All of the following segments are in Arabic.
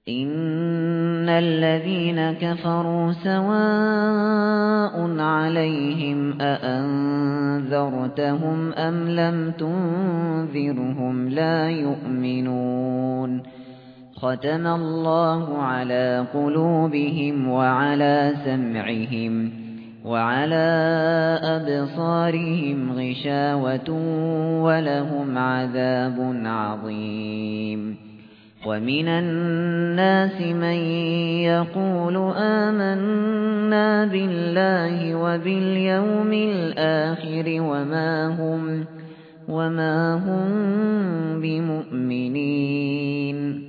إِنَّ الَّذِينَ كَفَرُوا سَوَاءٌ عَلَيْهِمْ أَأَنذَرْتَهُمْ أَمْ لَمْ تُنذِرْهُمْ لَا يُؤْمِنُونَ خَتَمَ اللَّهُ عَلَى قُلُوبِهِمْ وَعَلَى سَمْعِهِمْ وَعَلَى أَبْصَارِهِمْ غِشَاوَةٌ وَلَهُمْ عَذَابٌ عَظِيمٌ وَمِنَ النَّاسِ مَن يَقُولُ آمَنَّا بِاللَّهِ وَبِالْيَوْمِ الْآخِرِ وَمَا هُم بِمُؤْمِنِينَ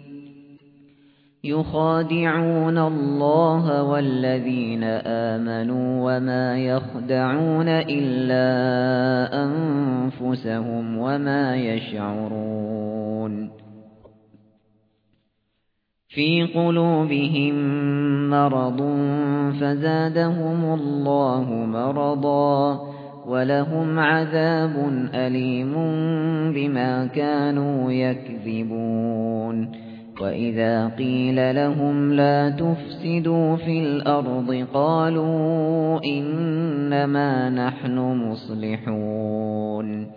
يُخَادِعُونَ اللَّهَ وَالَّذِينَ آمَنُوا وَمَا يَخْدَعُونَ إِلَّا أَنفُسَهُمْ وَمَا يَشْعُرُونَ فِي قُلُوبِهِم مَّرَضٌ فَزَادَهُمُ اللَّهُ مَرَضًا وَلَهُمْ عَذَابٌ أَلِيمٌ بِمَا كَانُوا يَكْذِبُونَ وَإِذَا قِيلَ لَهُمْ لَا تُفْسِدُوا فِي الْأَرْضِ قَالُوا إِنَّمَا نَحْنُ مُصْلِحُونَ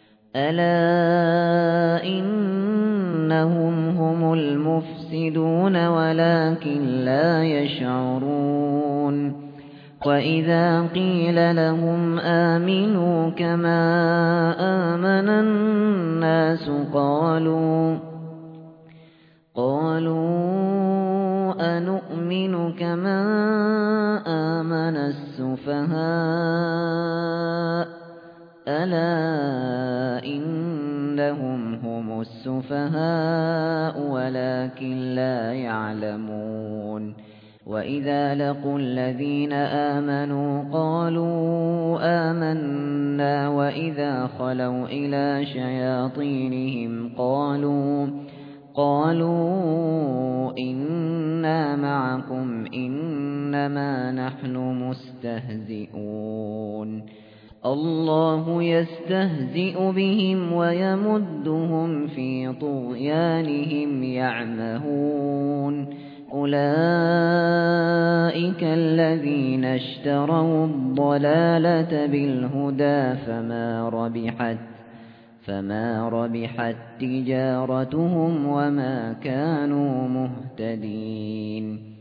أَلَا إِنَّهُمْ هُمُ الْمُفْسِدُونَ وَلَكِن لَّا يَشْعُرُونَ وَإِذَا قِيلَ لَهُمْ آمِنُوا كَمَا آمَنَ النَّاسُ قَالُوا أَنُؤْمِنُ كَمَا آمَنَ السُّفَهَاءُ أَلَا إِنَّهُمْ هُمُ السُّفَهَاءُ وَلَكِن لَّا يَعْلَمُونَ وَإِذَا لَقُوا الَّذِينَ آمَنُوا قَالُوا آمَنَّا وَإِذَا خَلَوْا إِلَى شَيَاطِينِهِمْ قَالُوا إِنَّا مَعَكُمْ إِنَّمَا نَحْنُ مُسْتَهْزِئُونَ اللَّهُ يَسْتَهْزِئُ بِهِمْ وَيَمُدُّهُمْ فِي طُغْيَانِهِمْ يَعْمَهُونَ أُولَئِكَ الَّذِينَ اشْتَرَوُا الضَّلَالَةَ بِالْهُدَى فَمَا رَبِحَتْ تِجَارَتُهُمْ وَمَا كَانُوا مُهْتَدِينَ